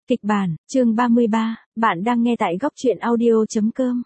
Kịch bản, chương 33, bạn đang nghe tại góc truyện audio.com.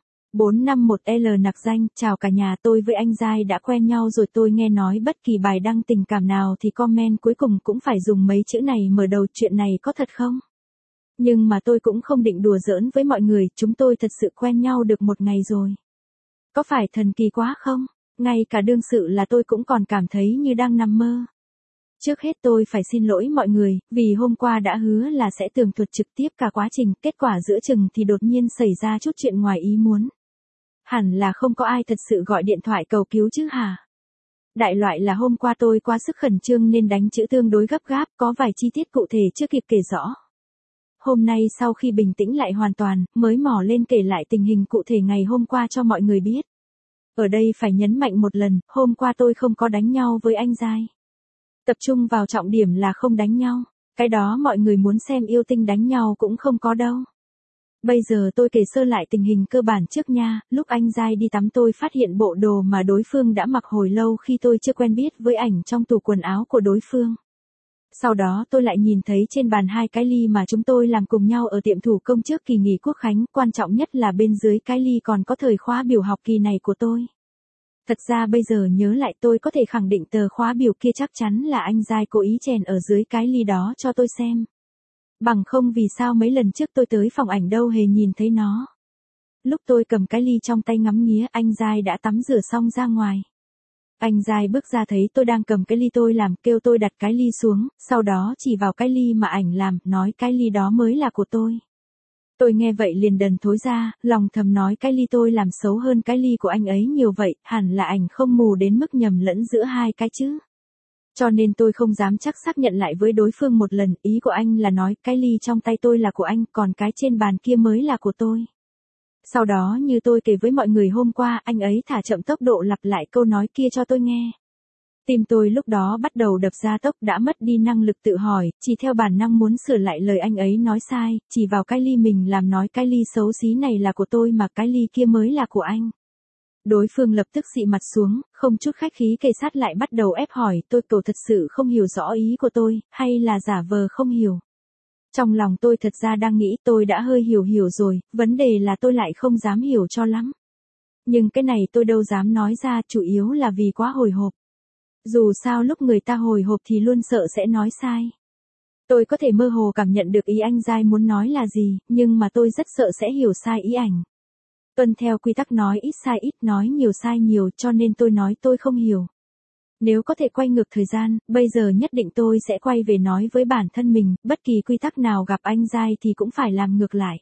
451L nặc danh, chào cả nhà, tôi với anh Giai đã quen nhau rồi. Tôi nghe nói bất kỳ bài đăng tình cảm nào thì comment cuối cùng cũng phải dùng mấy chữ này mở đầu, chuyện này có thật không? Nhưng mà tôi cũng không định đùa giỡn với mọi người, chúng tôi thật sự quen nhau được một ngày rồi. Có phải thần kỳ quá không? Ngay cả đương sự là tôi cũng còn cảm thấy như đang nằm mơ. Trước hết tôi phải xin lỗi mọi người, vì hôm qua đã hứa là sẽ tường thuật trực tiếp cả quá trình, kết quả giữa chừng thì đột nhiên xảy ra chút chuyện ngoài ý muốn. Hẳn là không có ai thật sự gọi điện thoại cầu cứu chứ hả? Đại loại là hôm qua tôi quá sức khẩn trương nên đánh chữ tương đối gấp gáp, có vài chi tiết cụ thể chưa kịp kể rõ. Hôm nay sau khi bình tĩnh lại hoàn toàn, mới mò lên kể lại tình hình cụ thể ngày hôm qua cho mọi người biết. Ở đây phải nhấn mạnh một lần, hôm qua tôi không có đánh nhau với anh Giai. Tập trung vào trọng điểm là không đánh nhau. Cái đó mọi người muốn xem yêu tinh đánh nhau cũng không có đâu. Bây giờ tôi kể sơ lại tình hình cơ bản trước nha. Lúc anh Giai đi tắm tôi phát hiện bộ đồ mà đối phương đã mặc hồi lâu khi tôi chưa quen biết với ảnh trong tủ quần áo của đối phương. Sau đó tôi lại nhìn thấy trên bàn 2 cái ly mà chúng tôi làm cùng nhau ở tiệm thủ công trước kỳ nghỉ Quốc khánh. Quan trọng nhất là bên dưới cái ly còn có thời khóa biểu học kỳ này của tôi. Thật ra bây giờ nhớ lại tôi có thể khẳng định tờ khóa biểu kia chắc chắn là anh Giai cố ý chèn ở dưới cái ly đó cho tôi xem. Bằng không vì sao mấy lần trước tôi tới phòng ảnh đâu hề nhìn thấy nó. Lúc tôi cầm cái ly trong tay ngắm nghía, anh Giai đã tắm rửa xong ra ngoài. Anh Giai bước ra thấy tôi đang cầm cái ly tôi làm, kêu tôi đặt cái ly xuống, sau đó chỉ vào cái ly mà ảnh làm, nói cái ly đó mới là của tôi. Tôi nghe vậy liền đần thối ra, lòng thầm nói cái ly tôi làm xấu hơn cái ly của anh ấy nhiều vậy, hẳn là ảnh không mù đến mức nhầm lẫn giữa hai cái chứ. Cho nên tôi không dám chắc xác nhận lại với đối phương một lần, ý của anh là nói cái ly trong tay tôi là của anh, còn cái trên bàn kia mới là của tôi. Sau đó như tôi kể với mọi người hôm qua, anh ấy thả chậm tốc độ lặp lại câu nói kia cho tôi nghe. Tim tôi lúc đó bắt đầu đập ra tốc, đã mất đi năng lực tự hỏi, chỉ theo bản năng muốn sửa lại lời anh ấy nói sai, chỉ vào cái ly mình làm nói cái ly xấu xí này là của tôi mà cái ly kia mới là của anh. Đối phương lập tức xị mặt xuống, không chút khách khí kề sát lại bắt đầu ép hỏi tôi, cậu thật sự không hiểu rõ ý của tôi, hay là giả vờ không hiểu. Trong lòng tôi thật ra đang nghĩ tôi đã hơi hiểu rồi, vấn đề là tôi lại không dám hiểu cho lắm. Nhưng cái này tôi đâu dám nói ra, chủ yếu là vì quá hồi hộp. Dù sao lúc người ta hồi hộp thì luôn sợ sẽ nói sai. Tôi có thể mơ hồ cảm nhận được ý anh Giai muốn nói là gì, nhưng mà tôi rất sợ sẽ hiểu sai ý ảnh. Tuân theo quy tắc nói ít sai ít, nói nhiều sai nhiều, cho nên tôi nói tôi không hiểu. Nếu có thể quay ngược thời gian, bây giờ nhất định tôi sẽ quay về nói với bản thân mình, bất kỳ quy tắc nào gặp anh Giai thì cũng phải làm ngược lại.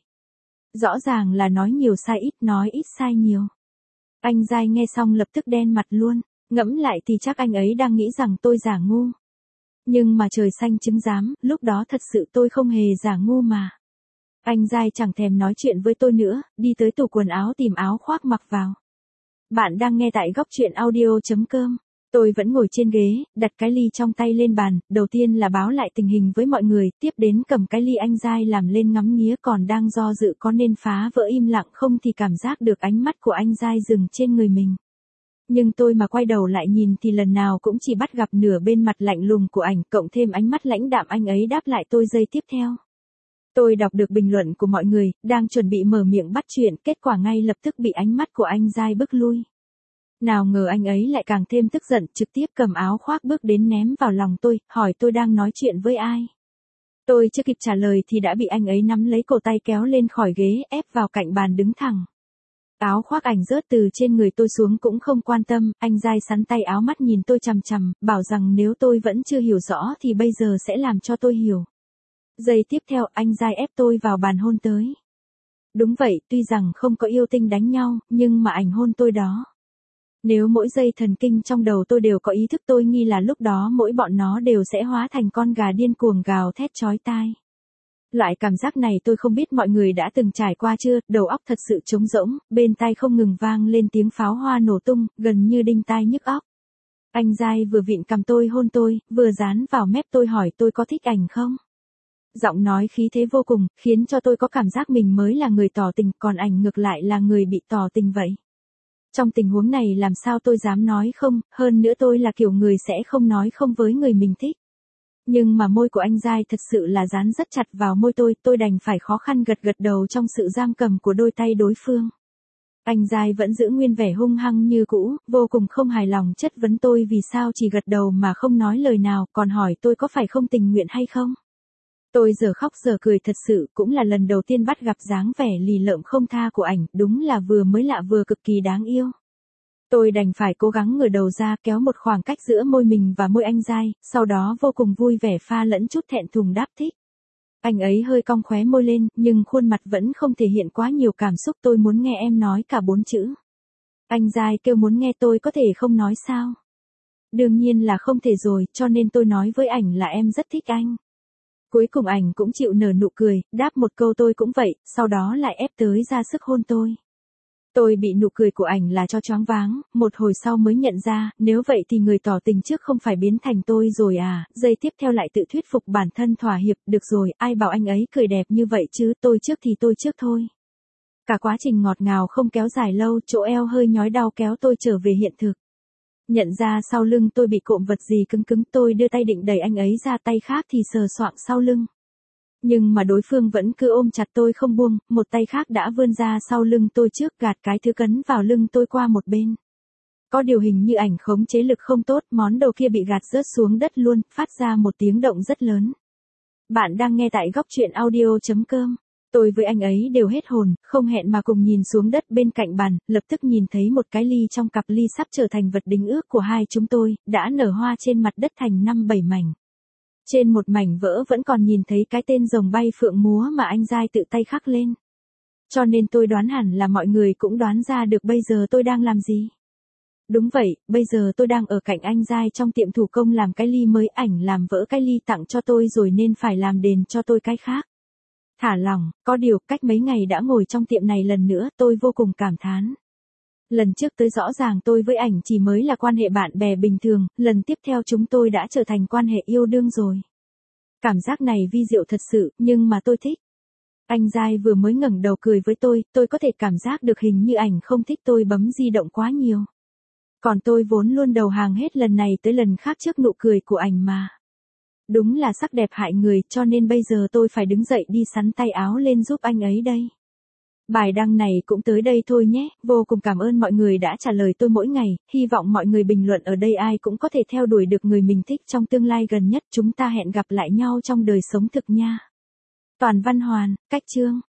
Rõ ràng là nói nhiều sai ít, nói ít sai nhiều. Anh Giai nghe xong lập tức đen mặt luôn. Ngẫm lại thì chắc anh ấy đang nghĩ rằng tôi giả ngu. Nhưng mà trời xanh chứng giám, lúc đó thật sự tôi không hề giả ngu mà. Anh Giai chẳng thèm nói chuyện với tôi nữa, đi tới tủ quần áo tìm áo khoác mặc vào. Bạn đang nghe tại góc truyện audio.com. Tôi vẫn ngồi trên ghế, đặt cái ly trong tay lên bàn, đầu tiên là báo lại tình hình với mọi người, tiếp đến cầm cái ly anh Giai làm lên ngắm nghía, còn đang do dự có nên phá vỡ im lặng không thì cảm giác được ánh mắt của anh Giai dừng trên người mình. Nhưng tôi mà quay đầu lại nhìn thì lần nào cũng chỉ bắt gặp nửa bên mặt lạnh lùng của ảnh, cộng thêm ánh mắt lãnh đạm anh ấy đáp lại tôi giây tiếp theo. Tôi đọc được bình luận của mọi người, đang chuẩn bị mở miệng bắt chuyện, kết quả ngay lập tức bị ánh mắt của anh Giai bức lui. Nào ngờ anh ấy lại càng thêm tức giận, trực tiếp cầm áo khoác bước đến ném vào lòng tôi, hỏi tôi đang nói chuyện với ai. Tôi chưa kịp trả lời thì đã bị anh ấy nắm lấy cổ tay kéo lên khỏi ghế, ép vào cạnh bàn đứng thẳng. Áo khoác ảnh rớt từ trên người tôi xuống cũng không quan tâm, anh Giai sắn tay áo mắt nhìn tôi chằm chằm, bảo rằng nếu tôi vẫn chưa hiểu rõ thì bây giờ sẽ làm cho tôi hiểu. Giây tiếp theo anh Giai ép tôi vào bàn hôn tới. Đúng vậy, tuy rằng không có yêu tinh đánh nhau, nhưng mà ảnh hôn tôi đó. Nếu mỗi giây thần kinh trong đầu tôi đều có ý thức tôi nghi là lúc đó mỗi bọn nó đều sẽ hóa thành con gà điên cuồng gào thét chói tai. Loại cảm giác này tôi không biết mọi người đã từng trải qua chưa, đầu óc thật sự trống rỗng, bên tai không ngừng vang lên tiếng pháo hoa nổ tung, gần như đinh tai nhức óc. Anh Giai vừa vịn cằm tôi hôn tôi, vừa dán vào mép tôi hỏi tôi có thích ảnh không. Giọng nói khí thế vô cùng, khiến cho tôi có cảm giác mình mới là người tỏ tình, còn ảnh ngược lại là người bị tỏ tình vậy. Trong tình huống này làm sao tôi dám nói không, hơn nữa tôi là kiểu người sẽ không nói không với người mình thích. Nhưng mà môi của anh Giai thật sự là dán rất chặt vào môi tôi đành phải khó khăn gật gật đầu trong sự giam cầm của đôi tay đối phương. Anh Giai vẫn giữ nguyên vẻ hung hăng như cũ, vô cùng không hài lòng chất vấn tôi vì sao chỉ gật đầu mà không nói lời nào, còn hỏi tôi có phải không tình nguyện hay không. Tôi giờ khóc giờ cười thật sự, cũng là lần đầu tiên bắt gặp dáng vẻ lì lợm không tha của ảnh, đúng là vừa mới lạ vừa cực kỳ đáng yêu. Tôi đành phải cố gắng ngửa đầu ra kéo một khoảng cách giữa môi mình và môi anh Giai, sau đó vô cùng vui vẻ pha lẫn chút thẹn thùng đáp thích. Anh ấy hơi cong khóe môi lên, nhưng khuôn mặt vẫn không thể hiện quá nhiều cảm xúc. Tôi muốn nghe em nói cả 4 chữ. Anh Giai kêu muốn nghe tôi có thể không nói sao? Đương nhiên là không thể rồi, cho nên tôi nói với ảnh là em rất thích anh. Cuối cùng ảnh cũng chịu nở nụ cười, đáp một câu tôi cũng vậy, sau đó lại ép tới ra sức hôn tôi. Tôi bị nụ cười của ảnh là cho choáng váng, một hồi sau mới nhận ra, nếu vậy thì người tỏ tình trước không phải biến thành tôi rồi à, giây tiếp theo lại tự thuyết phục bản thân thỏa hiệp, được rồi, ai bảo anh ấy cười đẹp như vậy chứ, tôi trước thì tôi trước thôi. Cả quá trình ngọt ngào không kéo dài lâu, chỗ eo hơi nhói đau kéo tôi trở về hiện thực. Nhận ra sau lưng tôi bị cộm vật gì cứng cứng, tôi đưa tay định đẩy anh ấy ra, tay khác thì sờ soạng sau lưng. Nhưng mà đối phương vẫn cứ ôm chặt tôi không buông, một tay khác đã vươn ra sau lưng tôi trước gạt cái thứ cấn vào lưng tôi qua một bên. Có điều hình như ảnh khống chế lực không tốt, món đồ kia bị gạt rớt xuống đất luôn, phát ra một tiếng động rất lớn. Bạn đang nghe tại góc truyện audio.com. Tôi với anh ấy đều hết hồn, không hẹn mà cùng nhìn xuống đất bên cạnh bàn, lập tức nhìn thấy một cái ly trong cặp ly sắp trở thành vật đính ước của hai chúng tôi, đã nở hoa trên mặt đất thành 5-7 mảnh. Trên một mảnh vỡ vẫn còn nhìn thấy cái tên rồng bay phượng múa mà anh Giai tự tay khắc lên. Cho nên tôi đoán hẳn là mọi người cũng đoán ra được bây giờ tôi đang làm gì. Đúng vậy, bây giờ tôi đang ở cạnh anh Giai trong tiệm thủ công làm cái ly mới, ảnh làm vỡ cái ly tặng cho tôi rồi nên phải làm đền cho tôi cái khác. Thả lỏng, có điều cách mấy ngày đã ngồi trong tiệm này lần nữa tôi vô cùng cảm thán. Lần trước tới rõ ràng tôi với ảnh chỉ mới là quan hệ bạn bè bình thường, lần tiếp theo chúng tôi đã trở thành quan hệ yêu đương rồi. Cảm giác này vi diệu thật sự, nhưng mà tôi thích. Anh Giai vừa mới ngẩng đầu cười với tôi có thể cảm giác được hình như ảnh không thích tôi bấm di động quá nhiều. Còn tôi vốn luôn đầu hàng hết lần này tới lần khác trước nụ cười của ảnh mà. Đúng là sắc đẹp hại người, cho nên bây giờ tôi phải đứng dậy đi sắn tay áo lên giúp anh ấy đây. Bài đăng này cũng tới đây thôi nhé, vô cùng cảm ơn mọi người đã trả lời tôi mỗi ngày, hy vọng mọi người bình luận ở đây ai cũng có thể theo đuổi được người mình thích trong tương lai gần nhất, chúng ta hẹn gặp lại nhau trong đời sống thực nha. Toàn Văn Hoàn, Cách Chương.